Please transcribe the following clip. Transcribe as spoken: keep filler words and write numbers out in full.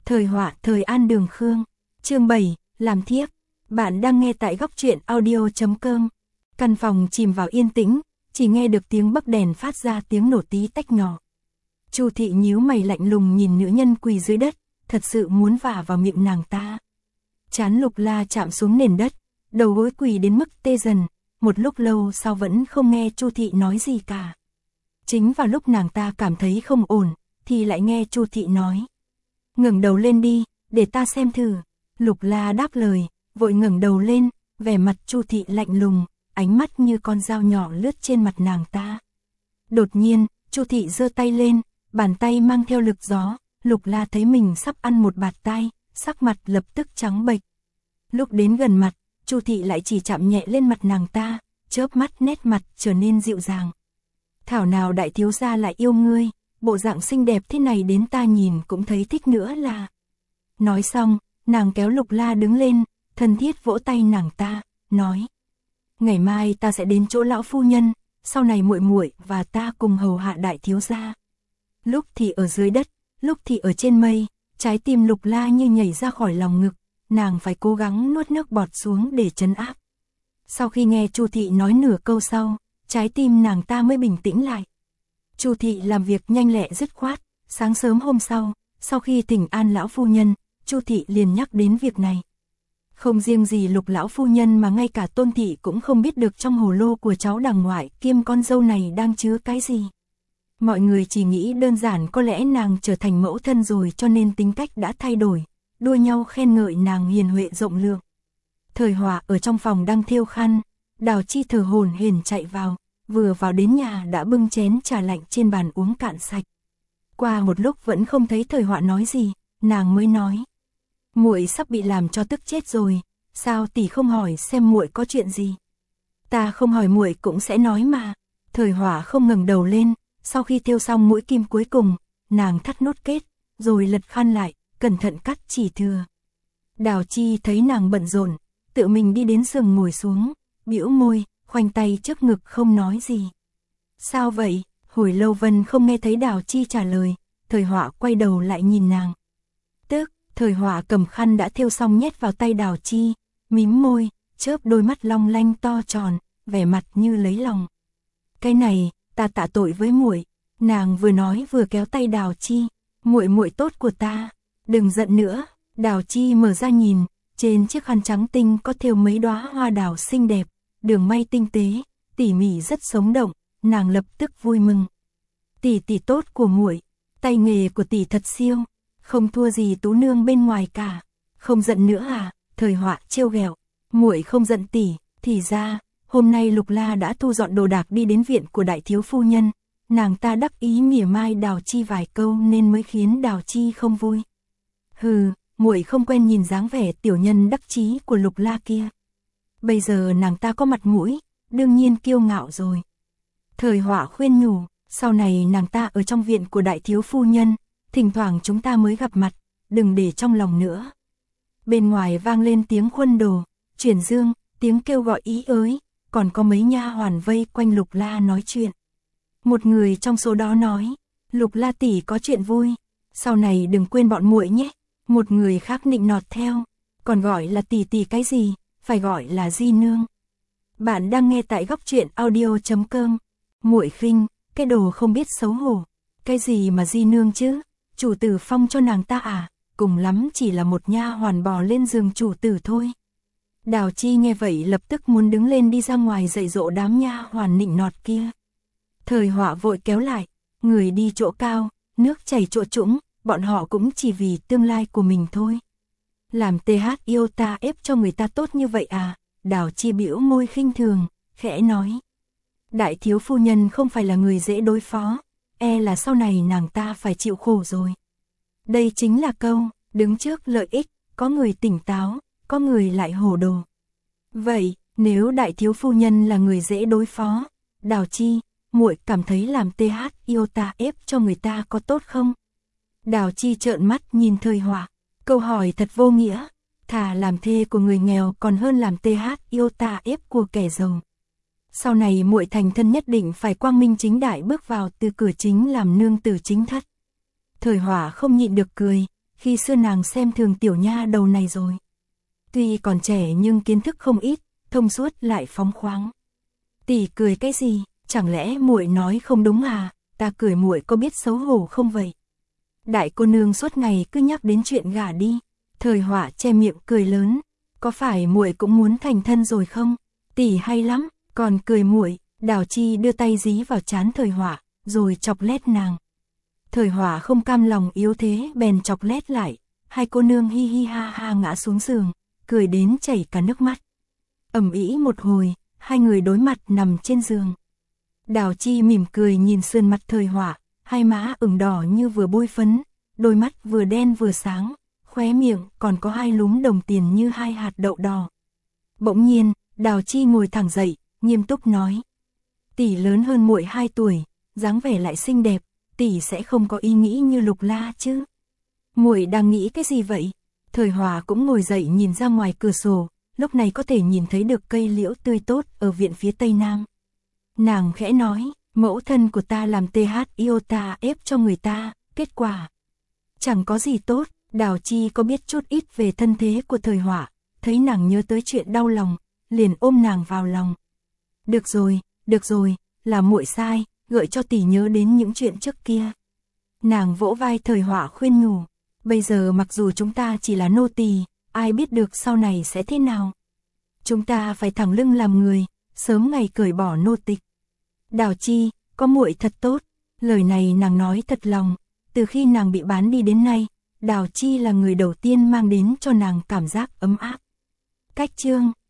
Thời họa thời An Đường Khương. Chương bảy, làm thiếp. Bạn đang nghe tại góc truyện audio chấm com. Căn phòng chìm vào yên tĩnh, chỉ nghe được tiếng bấc đèn phát ra tiếng nổ tí tách nhỏ. Chu thị nhíu mày lạnh lùng nhìn nữ nhân quỳ dưới đất, thật sự muốn vả vào miệng nàng ta. Trán Lục La chạm xuống nền đất, đầu gối quỳ đến mức tê dần, một lúc lâu sau vẫn không nghe Chu thị nói gì cả. Chính vào lúc nàng ta cảm thấy không ổn, thì lại nghe Chu thị nói: "Ngẩng đầu lên đi, để ta xem thử." Lục La đáp lời, vội ngẩng đầu lên, vẻ mặt Chu thị lạnh lùng, ánh mắt như con dao nhỏ lướt trên mặt nàng ta. Đột nhiên, Chu thị giơ tay lên, bàn tay mang theo lực gió, Lục La thấy mình sắp ăn một bạt tai, sắc mặt lập tức trắng bệch. Lúc đến gần mặt, Chu thị lại chỉ chạm nhẹ lên mặt nàng ta, chớp mắt nét mặt trở nên dịu dàng. "Thảo nào đại thiếu gia lại yêu ngươi, bộ dạng xinh đẹp thế này đến ta nhìn cũng thấy thích nữa là." Nói xong, nàng kéo Lục La đứng lên, thân thiết vỗ tay nàng ta, nói: "Ngày mai ta sẽ đến chỗ lão phu nhân, sau này muội muội và ta cùng hầu hạ đại thiếu gia." Lúc thì ở dưới đất, lúc thì ở trên mây, trái tim Lục La như nhảy ra khỏi lòng ngực, nàng phải cố gắng nuốt nước bọt xuống để trấn áp. Sau khi nghe Chu thị nói nửa câu sau, trái tim nàng ta mới bình tĩnh lại. Chu thị làm việc nhanh lẹ dứt khoát, sáng sớm hôm sau, sau khi thỉnh an lão phu nhân, Chu thị liền nhắc đến việc này. Không riêng gì Lục lão phu nhân mà ngay cả Tôn thị cũng không biết được trong hồ lô của cháu đàng ngoại kiêm con dâu này đang chứa cái gì. Mọi người chỉ nghĩ đơn giản có lẽ nàng trở thành mẫu thân rồi cho nên tính cách đã thay đổi, đua nhau khen ngợi nàng hiền huệ rộng lượng. Thời họa ở trong phòng đang thêu khăn, Đào Chi thở hổn hển chạy vào, vừa vào đến nhà đã bưng chén trà lạnh trên bàn uống cạn sạch. Qua một lúc vẫn không thấy Thời họa nói gì, nàng mới nói: "Muội sắp bị làm cho tức chết rồi, sao tỷ không hỏi xem muội có chuyện gì?" "Ta không hỏi muội cũng sẽ nói mà." Thời họa không ngẩng đầu lên, sau khi thêu xong mũi kim cuối cùng, nàng thắt nốt kết, rồi lật khăn lại, cẩn thận cắt chỉ thừa. Đào Chi thấy nàng bận rộn, tự mình đi đến giường ngồi xuống, bĩu môi, khoanh tay trước ngực không nói gì. "Sao vậy?" Hồi lâu Vân không nghe thấy Đào Chi trả lời, Thời họa quay đầu lại nhìn nàng. Tức, Thời họa cầm khăn đã thêu xong nhét vào tay Đào Chi, mím môi, chớp đôi mắt long lanh to tròn, vẻ mặt như lấy lòng. "Cái này, ta tạ tội với muội." Nàng vừa nói vừa kéo tay Đào Chi, "Muội muội tốt của ta, đừng giận nữa." Đào Chi mở ra nhìn, trên chiếc khăn trắng tinh có thêu mấy đóa hoa đào xinh đẹp, đường may tinh tế, tỉ mỉ rất sống động, nàng lập tức vui mừng. "Tỷ tỷ tốt của muội, tay nghề của tỷ thật siêu, không thua gì tú nương bên ngoài cả." "Không giận nữa à?" Thời họa trêu ghẹo. "Muội không giận tỷ." Thì ra, hôm nay Lục La đã thu dọn đồ đạc đi đến viện của đại thiếu phu nhân, nàng ta đắc ý mỉa mai Đào Chi vài câu nên mới khiến Đào Chi không vui. "Hừ, muội không quen nhìn dáng vẻ tiểu nhân đắc chí của Lục La kia. Bây giờ nàng ta có mặt mũi, đương nhiên kiêu ngạo rồi." Thời họa khuyên nhủ, "Sau này nàng ta ở trong viện của đại thiếu phu nhân, thỉnh thoảng chúng ta mới gặp mặt, đừng để trong lòng nữa." Bên ngoài vang lên tiếng khuân đồ, chuyển dương, tiếng kêu gọi ý ới, còn có mấy nha hoàn vây quanh Lục La nói chuyện. Một người trong số đó nói: "Lục La tỷ có chuyện vui, sau này đừng quên bọn muội nhé." Một người khác nịnh nọt theo: "Còn gọi là tỷ tỷ cái gì, phải gọi là di nương." Bạn đang nghe tại góc truyện audio chấm com. Muội khinh, cái đồ không biết xấu hổ. "Cái gì mà di nương chứ, chủ tử phong cho nàng ta à, cùng lắm chỉ là một nha hoàn bò lên giường chủ tử thôi." Đào Chi nghe vậy lập tức muốn đứng lên đi ra ngoài dạy dỗ đám nha hoàn nịnh nọt kia. Thời họa vội kéo lại: "Người đi chỗ cao, nước chảy chỗ trũng, bọn họ cũng chỉ vì tương lai của mình thôi. Làm tê hát yêu ta ép cho người ta tốt như vậy à?" Đào Chi bĩu môi khinh thường, khẽ nói: "Đại thiếu phu nhân không phải là người dễ đối phó, e là sau này nàng ta phải chịu khổ rồi." Đây chính là câu, đứng trước lợi ích, có người tỉnh táo, có người lại hồ đồ. Vậy, nếu đại thiếu phu nhân là người dễ đối phó, Đào Chi, muội cảm thấy làm tê hát yêu ta ép cho người ta có tốt không? Đào Chi trợn mắt nhìn Thời họa, câu hỏi thật vô nghĩa, thà làm thê của người nghèo còn hơn làm tê hát yêu ta ép của kẻ giàu. Sau này muội thành thân nhất định phải quang minh chính đại bước vào từ cửa chính làm nương tử chính thất. Thời họa không nhịn được cười, khi xưa nàng xem thường tiểu nha đầu này rồi. Tuy còn trẻ nhưng kiến thức không ít, thông suốt lại phóng khoáng. Tỷ cười cái gì, chẳng lẽ muội nói không đúng à, ta cười muội có biết xấu hổ không vậy? Đại cô nương suốt ngày cứ nhắc đến chuyện gả đi. Thời Họa che miệng cười lớn, có phải muội cũng muốn thành thân rồi không? Tỷ hay lắm, còn cười muội. Đào Chi đưa tay dí vào trán Thời Họa, rồi chọc lét nàng. Thời Họa không cam lòng yếu thế bèn chọc lét lại, hai cô nương hi hi ha ha ngã xuống giường, cười đến chảy cả nước mắt. Ầm ĩ một hồi, hai người đối mặt nằm trên giường. Đào Chi mỉm cười nhìn sườn mặt Thời Họa, hai má ửng đỏ như vừa bôi phấn, đôi mắt vừa đen vừa sáng, khóe miệng còn có hai lúm đồng tiền như hai hạt đậu đỏ. Bỗng nhiên, Đào Chi ngồi thẳng dậy, nghiêm túc nói: tỷ lớn hơn muội hai tuổi, dáng vẻ lại xinh đẹp, tỷ sẽ không có ý nghĩ như Lục La chứ? Muội đang nghĩ cái gì vậy? Thời Họa cũng ngồi dậy nhìn ra ngoài cửa sổ, lúc này có thể nhìn thấy được cây liễu tươi tốt ở viện phía tây nam. Nàng khẽ nói, mẫu thân của ta làm tê hát iota ép cho người ta, kết quả chẳng có gì tốt. Đào Chi có biết chút ít về thân thế của Thời Họa, thấy nàng nhớ tới chuyện đau lòng, liền ôm nàng vào lòng. Được rồi, được rồi, là muội sai, gợi cho tỷ nhớ đến những chuyện trước kia. Nàng vỗ vai Thời Họa khuyên nhủ, bây giờ mặc dù chúng ta chỉ là nô tỳ, ai biết được sau này sẽ thế nào. Chúng ta phải thẳng lưng làm người, sớm ngày cởi bỏ nô tịch. Đào Chi, có muội thật tốt, lời này nàng nói thật lòng, từ khi nàng bị bán đi đến nay, Đào Chi là người đầu tiên mang đến cho nàng cảm giác ấm áp. Cách chương